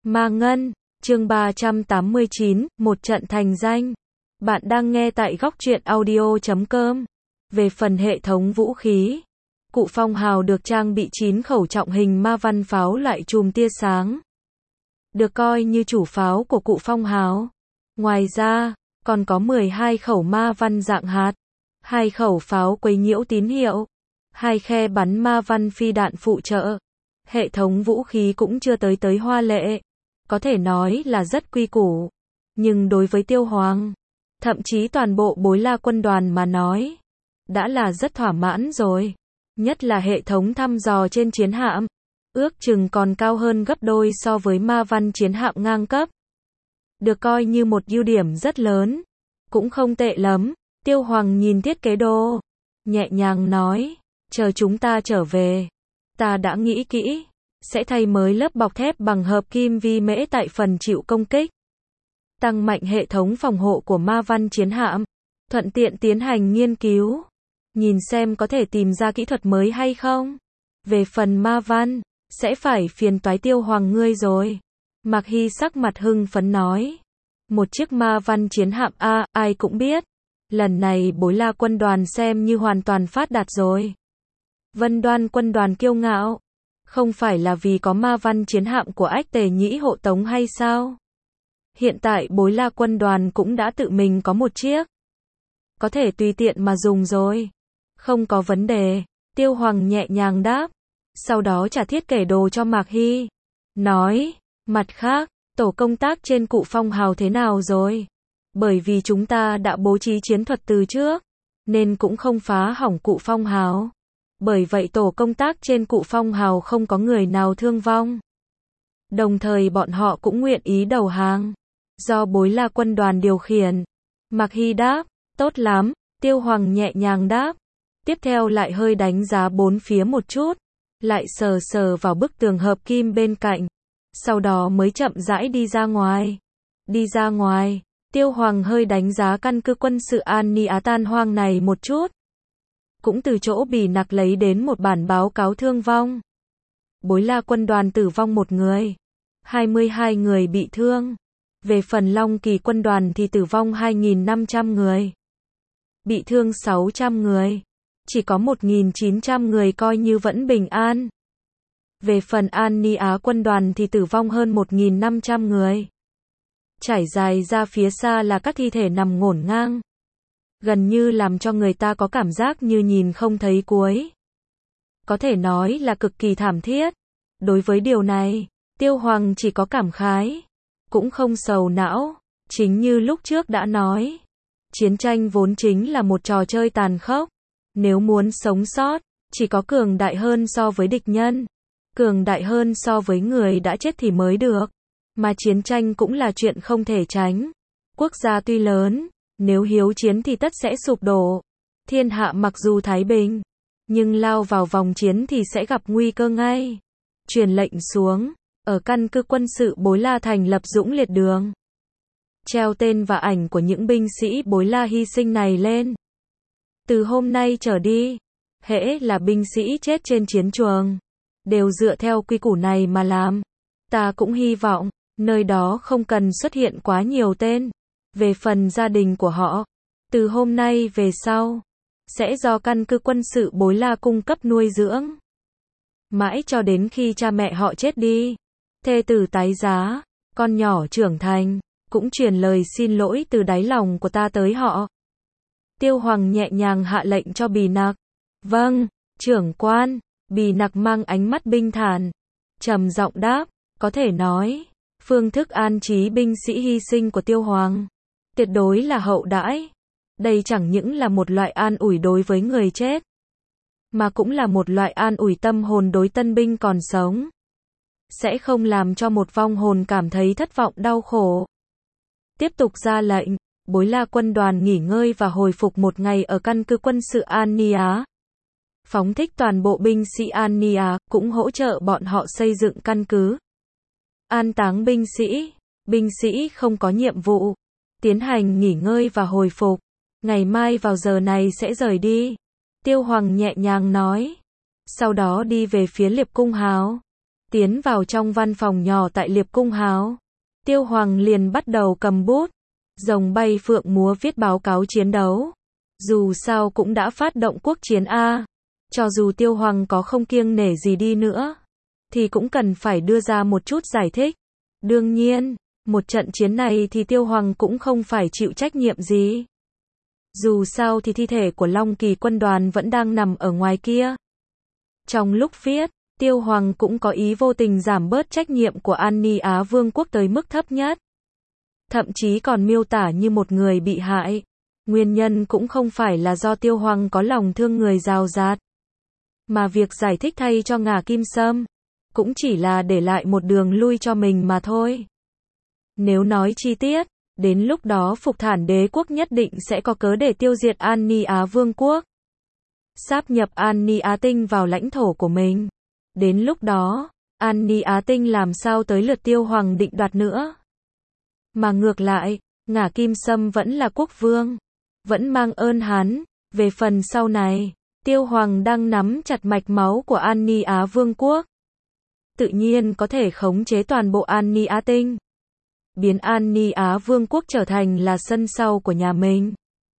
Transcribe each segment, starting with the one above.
Ma Ngân, chương 389, một trận thành danh. Bạn đang nghe tại góc truyện audio.com. Về phần hệ thống vũ khí, Cụ Phong Hào được trang bị 9 khẩu trọng hình ma văn pháo loại chùm tia sáng, được coi như chủ pháo của Cụ Phong Hào. Ngoài ra, còn có 12 khẩu ma văn dạng hạt, 2 khẩu pháo quấy nhiễu tín hiệu, 2 khe bắn ma văn phi đạn phụ trợ. Hệ thống vũ khí cũng chưa tới hoa lệ, có thể nói là rất quy củ. Nhưng đối với Tiêu Hoàng, thậm chí toàn bộ Bối La quân đoàn mà nói, đã là rất thỏa mãn rồi. Nhất là hệ thống thăm dò trên chiến hạm, ước chừng còn cao hơn gấp đôi so với ma văn chiến hạm ngang cấp. Được coi như một ưu điểm rất lớn, cũng không tệ lắm. Tiêu Hoàng nhìn thiết kế đồ, nhẹ nhàng nói, chờ chúng ta trở về, ta đã nghĩ kỹ, sẽ thay mới lớp bọc thép bằng hợp kim vi mễ tại phần chịu công kích, tăng mạnh hệ thống phòng hộ của ma văn chiến hạm, thuận tiện tiến hành nghiên cứu, nhìn xem có thể tìm ra kỹ thuật mới hay không. Về phần ma văn, sẽ phải phiền toái Tiêu Hoàng ngươi rồi. Mạc Hy sắc mặt hưng phấn nói, một chiếc ma văn chiến hạm a, ai cũng biết, lần này Bối La quân đoàn xem như hoàn toàn phát đạt rồi. Vân Đoan quân đoàn kiêu ngạo, không phải là vì có ma văn chiến hạm của Ách Tề Nhĩ hộ tống hay sao? Hiện tại Bối La quân đoàn cũng đã tự mình có một chiếc, có thể tùy tiện mà dùng rồi. Không có vấn đề, Tiêu Hoàng nhẹ nhàng đáp, sau đó trả thiết kế đồ cho Mạc Hy, nói, mặt khác, tổ công tác trên Cụ Phong Hào thế nào rồi? Bởi vì chúng ta đã bố trí chiến thuật từ trước, nên cũng không phá hỏng Cụ Phong Hào. Bởi vậy tổ công tác trên Cụ Phong Hào không có người nào thương vong. Đồng thời bọn họ cũng nguyện ý đầu hàng, do Bối La quân đoàn điều khiển. Mạc Hy đáp, tốt lắm. Tiêu Hoàng nhẹ nhàng đáp, tiếp theo lại hơi đánh giá bốn phía một chút, lại sờ sờ vào bức tường hợp kim bên cạnh, sau đó mới chậm rãi đi ra ngoài. Đi ra ngoài, Tiêu Hoàng hơi đánh giá căn cứ quân sự An Ni Á tan hoang này một chút. Cũng từ chỗ Bỉ Nặc lấy đến một bản báo cáo thương vong. Bối La quân đoàn tử vong 1 người, 22 người bị thương. Về phần Long Kỳ quân đoàn thì tử vong 2.500 người, bị thương 600 người, chỉ có 1.900 người coi như vẫn bình an. Về phần An Ni Á quân đoàn thì tử vong hơn 1.500 người. Trải dài ra phía xa là các thi thể nằm ngổn ngang, gần như làm cho người ta có cảm giác như nhìn không thấy cuối. Có thể nói là cực kỳ thảm thiết. Đối với điều này, Tiêu Hoàng chỉ có cảm khái, cũng không sầu não. Chính như lúc trước đã nói, chiến tranh vốn chính là một trò chơi tàn khốc. Nếu muốn sống sót, chỉ có cường đại hơn so với địch nhân, cường đại hơn so với người đã chết thì mới được. Mà chiến tranh cũng là chuyện không thể tránh. Quốc gia tuy lớn, nếu hiếu chiến thì tất sẽ sụp đổ. Thiên hạ mặc dù thái bình, nhưng lao vào vòng chiến thì sẽ gặp nguy cơ ngay. Truyền lệnh xuống, ở căn cứ quân sự Bối La thành lập Dũng Liệt Đường. Treo tên và ảnh của những binh sĩ Bối La hy sinh này lên. Từ hôm nay trở đi, hễ là binh sĩ chết trên chiến trường, đều dựa theo quy củ này mà làm. Ta cũng hy vọng, nơi đó không cần xuất hiện quá nhiều tên. Về phần gia đình của họ, từ hôm nay về sau, sẽ do căn cứ quân sự Bối La cung cấp nuôi dưỡng. Mãi cho đến khi cha mẹ họ chết đi, thê tử tái giá, con nhỏ trưởng thành, cũng truyền lời xin lỗi từ đáy lòng của ta tới họ. Tiêu Hoàng nhẹ nhàng hạ lệnh cho Bỉ Nặc. Vâng, trưởng quan. Bỉ Nặc mang ánh mắt bình thản, trầm giọng đáp, có thể nói, phương thức an trí binh sĩ hy sinh của Tiêu Hoàng tuyệt đối là hậu đãi. Đây chẳng những là một loại an ủi đối với người chết, mà cũng là một loại an ủi tâm hồn đối tân binh còn sống. Sẽ không làm cho một vong hồn cảm thấy thất vọng đau khổ. Tiếp tục ra lệnh, Bối La quân đoàn nghỉ ngơi và hồi phục 1 ngày ở căn cứ quân sự An Ni Á. Phóng thích toàn bộ binh sĩ An Ni Á, cũng hỗ trợ bọn họ xây dựng căn cứ. An táng binh sĩ không có nhiệm vụ, tiến hành nghỉ ngơi và hồi phục. Ngày mai vào giờ này sẽ rời đi. Tiêu Hoàng nhẹ nhàng nói. Sau đó đi về phía Liệp Cung Hào. Tiến vào trong văn phòng nhỏ tại Liệp Cung Hào, Tiêu Hoàng liền bắt đầu cầm bút, rồng bay phượng múa viết báo cáo chiến đấu. Dù sao cũng đã phát động quốc chiến A, cho dù Tiêu Hoàng có không kiêng nể gì đi nữa, thì cũng cần phải đưa ra một chút giải thích. Đương nhiên, một trận chiến này thì Tiêu Hoàng cũng không phải chịu trách nhiệm gì. Dù sao thì thi thể của Long Kỳ quân đoàn vẫn đang nằm ở ngoài kia. Trong lúc viết, Tiêu Hoàng cũng có ý vô tình giảm bớt trách nhiệm của An Ni Á Vương quốc tới mức thấp nhất. Thậm chí còn miêu tả như một người bị hại. Nguyên nhân cũng không phải là do Tiêu Hoàng có lòng thương người giàu dạt, mà việc giải thích thay cho Ngà Kim Sâm, cũng chỉ là để lại một đường lui cho mình mà thôi. Nếu nói chi tiết, đến lúc đó Phục Thản đế quốc nhất định sẽ có cớ để tiêu diệt An Ni Á Vương quốc, sáp nhập An Ni Á Tinh vào lãnh thổ của mình. Đến lúc đó, An Ni Á Tinh làm sao tới lượt Tiêu Hoàng định đoạt nữa. Mà ngược lại, Ngà Kim Sâm vẫn là quốc vương, vẫn mang ơn hắn. Về phần sau này, Tiêu Hoàng đang nắm chặt mạch máu của An Ni Á Vương quốc, tự nhiên có thể khống chế toàn bộ An Ni Á Tinh, biến An Ni Á Vương quốc trở thành là sân sau của nhà mình.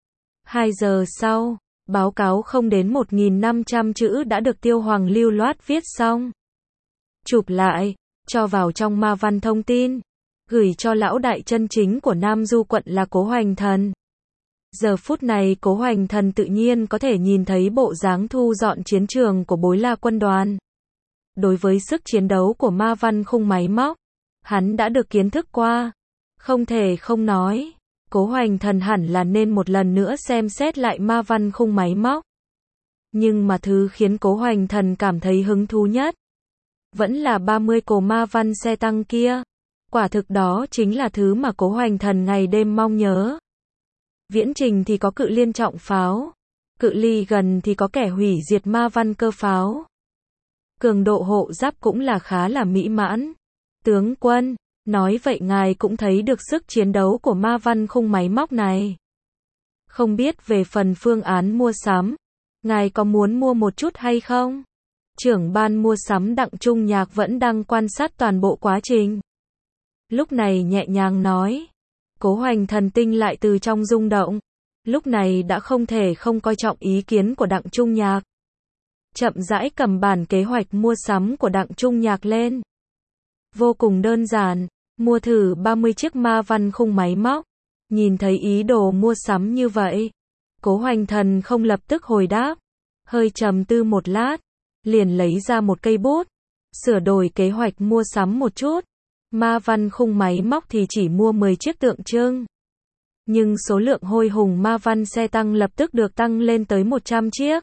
2 giờ sau, báo cáo không đến 1.500 chữ đã được Tiêu Hoàng lưu loát viết xong. Chụp lại, cho vào trong ma văn thông tin, gửi cho lão đại chân chính của Nam Du quận là Cố Hoành Thần. Giờ phút này Cố Hoành Thần tự nhiên có thể nhìn thấy bộ dáng thu dọn chiến trường của Bối La quân đoàn. Đối với sức chiến đấu của ma văn khung máy móc, hắn đã được kiến thức qua. Không thể không nói, Cố Hoành Thần hẳn là nên một lần nữa xem xét lại ma văn khung máy móc. Nhưng mà thứ khiến Cố Hoành Thần cảm thấy hứng thú nhất, vẫn là 30 cỗ ma văn xe tăng kia. Quả thực đó chính là thứ mà Cố Hoành Thần ngày đêm mong nhớ. Viễn trình thì có cự liên trọng pháo, cự ly gần thì có kẻ hủy diệt ma văn cơ pháo. Cường độ hộ giáp cũng là khá là mỹ mãn. Tướng quân, nói vậy ngài cũng thấy được sức chiến đấu của ma văn khung máy móc này. Không biết về phần phương án mua sắm, ngài có muốn mua một chút hay không? Trưởng ban mua sắm Đặng Trung Nhạc vẫn đang quan sát toàn bộ quá trình. Lúc này nhẹ nhàng nói. Cố Hoành Thần tinh lại từ trong rung động. Lúc này đã không thể không coi trọng ý kiến của Đặng Trung Nhạc. Chậm rãi cầm bản kế hoạch mua sắm của Đặng Trung Nhạc lên. Vô cùng đơn giản, mua thử 30 chiếc ma văn khung máy móc. Nhìn thấy ý đồ mua sắm như vậy, Cố Hoành Thần không lập tức hồi đáp, hơi trầm tư một lát, liền lấy ra một cây bút, sửa đổi kế hoạch mua sắm một chút. Ma văn khung máy móc thì chỉ mua 10 chiếc tượng trưng. Nhưng số lượng hôi hùng ma văn xe tăng lập tức được tăng lên tới 100 chiếc.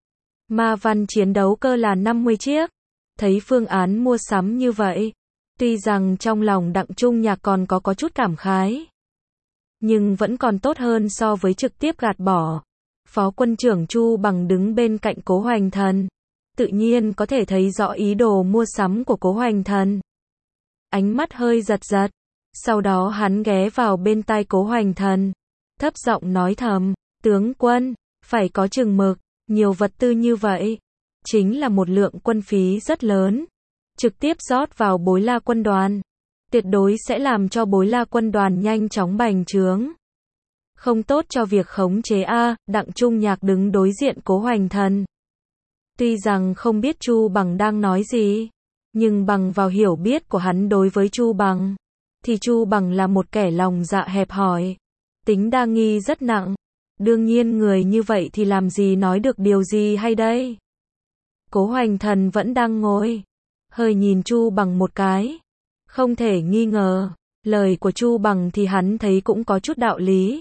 Ma văn chiến đấu cơ là 50 chiếc. Thấy phương án mua sắm như vậy, tuy rằng trong lòng Đặng Trung Nhạc còn có chút cảm khái, nhưng vẫn còn tốt hơn so với trực tiếp gạt bỏ. Phó quân trưởng Chu Bằng đứng bên cạnh Cố Hoành Thần, tự nhiên có thể thấy rõ ý đồ mua sắm của Cố Hoành Thần. Ánh mắt hơi giật giật, sau đó hắn ghé vào bên tai Cố Hoành Thần, thấp giọng nói thầm, tướng quân, phải có chừng mực, nhiều vật tư như vậy, chính là một lượng quân phí rất lớn, trực tiếp rót vào Bối La quân đoàn, tuyệt đối sẽ làm cho Bối La quân đoàn nhanh chóng bành trướng. Không tốt cho việc khống chế A. Đặng Trung Nhạc đứng đối diện Cố Hoành Thần. Tuy rằng không biết Chu Bằng đang nói gì, nhưng bằng vào hiểu biết của hắn đối với Chu Bằng, thì Chu Bằng là một kẻ lòng dạ hẹp hòi, tính đa nghi rất nặng. Đương nhiên người như vậy thì làm gì nói được điều gì hay đây? Cố Hoành Thần vẫn đang ngồi, hơi nhìn Chu Bằng một cái. Không thể nghi ngờ, lời của Chu Bằng thì hắn thấy cũng có chút đạo lý.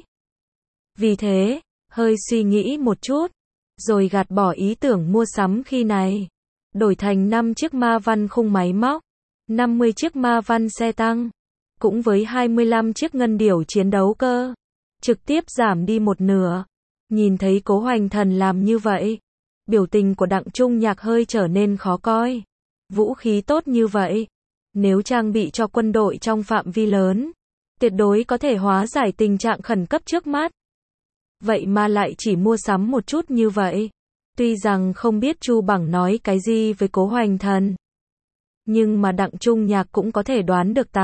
Vì thế, hơi suy nghĩ một chút, rồi gạt bỏ ý tưởng mua sắm khi này. Đổi thành 5 chiếc ma văn khung máy móc, 50 chiếc ma văn xe tăng, cũng với 25 chiếc ngân điểu chiến đấu cơ. Trực tiếp giảm đi một nửa. Nhìn thấy Cố Hoành Thần làm như vậy, biểu tình của Đặng Trung Nhạc hơi trở nên khó coi. Vũ khí tốt như vậy, nếu trang bị cho quân đội trong phạm vi lớn, tuyệt đối có thể hóa giải tình trạng khẩn cấp trước mắt. Vậy mà lại chỉ mua sắm một chút như vậy. Tuy rằng không biết Chu Bằng nói cái gì với Cố Hoành Thần, Nhưng mà Đặng Trung Nhạc cũng có thể đoán được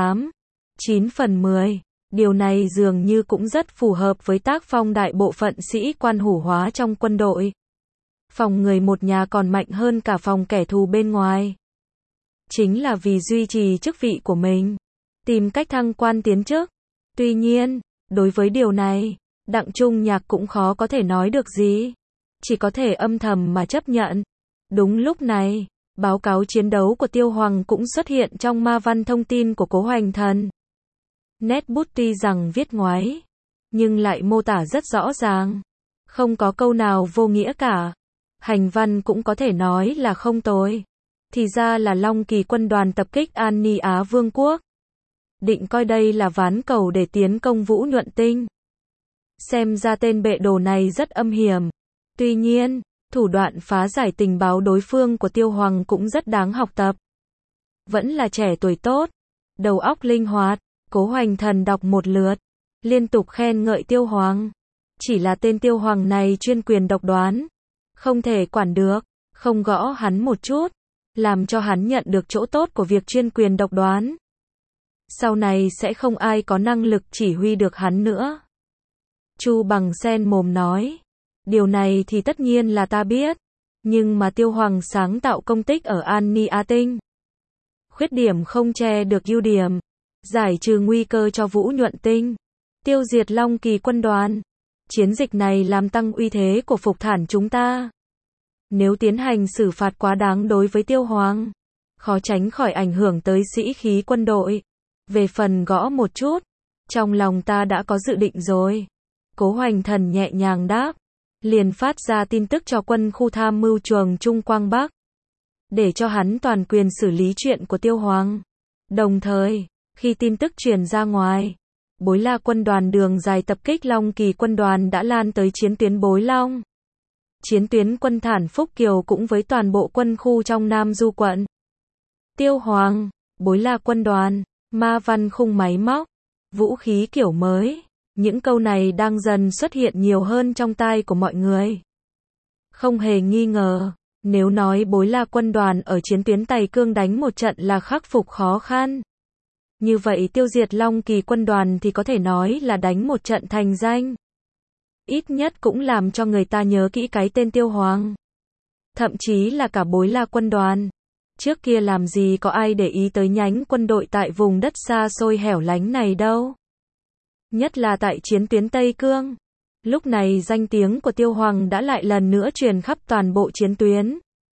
9 phần 10. Điều này dường như cũng rất phù hợp với tác phong đại bộ phận sĩ quan hủ hóa trong quân đội. Phòng người một nhà còn mạnh hơn cả phòng kẻ thù bên ngoài. Chính là vì duy trì chức vị của mình, tìm cách thăng quan tiến chức. Tuy nhiên, đối với điều này, Đặng Trung Nhạc cũng khó có thể nói được gì. Chỉ có thể âm thầm mà chấp nhận. Đúng lúc này, báo cáo chiến đấu của Tiêu Hoàng cũng xuất hiện trong ma văn thông tin của Cố Hoành Thần. Nét bút tuy rằng viết ngoáy, nhưng lại mô tả rất rõ ràng. Không có câu nào vô nghĩa cả. Hành văn cũng có thể nói là không tồi. Thì ra là Long Kỳ quân đoàn tập kích An Ni Á Vương quốc. Định coi đây là ván cầu để tiến công Vũ Nhuận Tinh. Xem ra tên bệ đồ này rất âm hiểm. Tuy nhiên, thủ đoạn phá giải tình báo đối phương của Tiêu Hoàng cũng rất đáng học tập. Vẫn là trẻ tuổi tốt, đầu óc linh hoạt. Cố Hoành Thần đọc một lượt, liên tục khen ngợi Tiêu Hoàng. Chỉ là tên Tiêu Hoàng này chuyên quyền độc đoán, không thể quản được, không gõ hắn một chút, làm cho hắn nhận được chỗ tốt của việc chuyên quyền độc đoán. Sau này sẽ không ai có năng lực chỉ huy được hắn nữa. Chu Bằng sen mồm nói, điều này thì tất nhiên là ta biết, nhưng mà Tiêu Hoàng sáng tạo công tích ở An Ni Á Tinh. Khuyết điểm không che được ưu điểm, giải trừ nguy cơ cho Vũ Nhuận Tinh, tiêu diệt Long Kỳ quân đoàn. Chiến dịch này làm tăng uy thế của Phục Thản chúng ta. Nếu tiến hành xử phạt quá đáng đối với Tiêu Hoàng, khó tránh khỏi ảnh hưởng tới sĩ khí quân đội. Về phần gõ một chút, trong lòng ta đã có dự định rồi. Cố Hoành Thần nhẹ nhàng đáp, liền phát ra tin tức cho quân khu tham mưu Truong Trung Quang Bắc, để cho hắn toàn quyền xử lý chuyện của Tiêu Hoàng. Đồng thời, khi tin tức truyền ra ngoài, Bối La quân đoàn đường dài tập kích Long Kỳ quân đoàn đã lan tới chiến tuyến Bối Long. Chiến tuyến quân Thản Phúc Kiều cũng với toàn bộ quân khu trong Nam Du quận. Tiêu Hoàng, Bối La quân đoàn, ma văn khung máy móc, vũ khí kiểu mới. Những câu này đang dần xuất hiện nhiều hơn trong tai của mọi người. Không hề nghi ngờ, nếu nói Bối La quân đoàn ở chiến tuyến Tây Cương đánh một trận là khắc phục khó khăn, như vậy tiêu diệt Long Kỳ quân đoàn thì có thể nói là đánh một trận thành danh. Ít nhất cũng làm cho người ta nhớ kỹ cái tên Tiêu Hoàng. Thậm chí là cả Bối La quân đoàn. Trước kia làm gì có ai để ý tới nhánh quân đội tại vùng đất xa xôi hẻo lánh này đâu. Nhất là tại chiến tuyến Tây Cương. Lúc này danh tiếng của Tiêu Hoàng đã lại lần nữa truyền khắp toàn bộ chiến tuyến.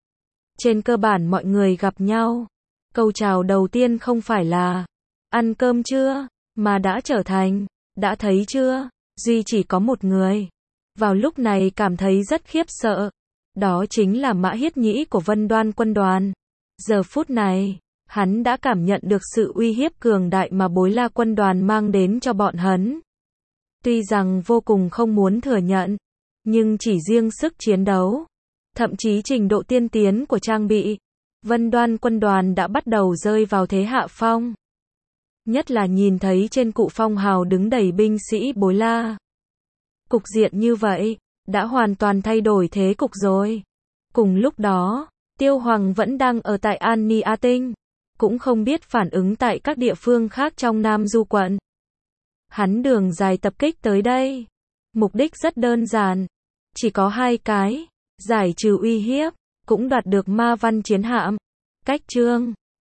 Trên cơ bản mọi người gặp nhau, câu chào đầu tiên không phải là ăn cơm chưa, mà đã trở thành đã thấy chưa. Duy chỉ có một người vào lúc này cảm thấy rất khiếp sợ. Đó chính là Mã Hiết Nhĩ của Vân Đoan quân đoàn. Giờ phút này, hắn đã cảm nhận được sự uy hiếp cường đại mà Bối La quân đoàn mang đến cho bọn hắn. Tuy rằng vô cùng không muốn thừa nhận, nhưng chỉ riêng sức chiến đấu, thậm chí trình độ tiên tiến của trang bị, Vân Đoan quân đoàn đã bắt đầu rơi vào thế hạ phong. Nhất là nhìn thấy trên cụ phong hào đứng đầy binh sĩ Bối La. Cục diện như vậy, đã hoàn toàn thay đổi thế cục rồi. Cùng lúc đó, Tiêu Hoàng vẫn đang ở tại An Ni Á Tinh, cũng không biết phản ứng tại các địa phương khác trong Nam Du quận. Hắn đường dài tập kích tới đây, mục đích rất đơn giản, chỉ có hai cái, giải trừ uy hiếp, cũng đoạt được ma văn chiến hạm. Cách chương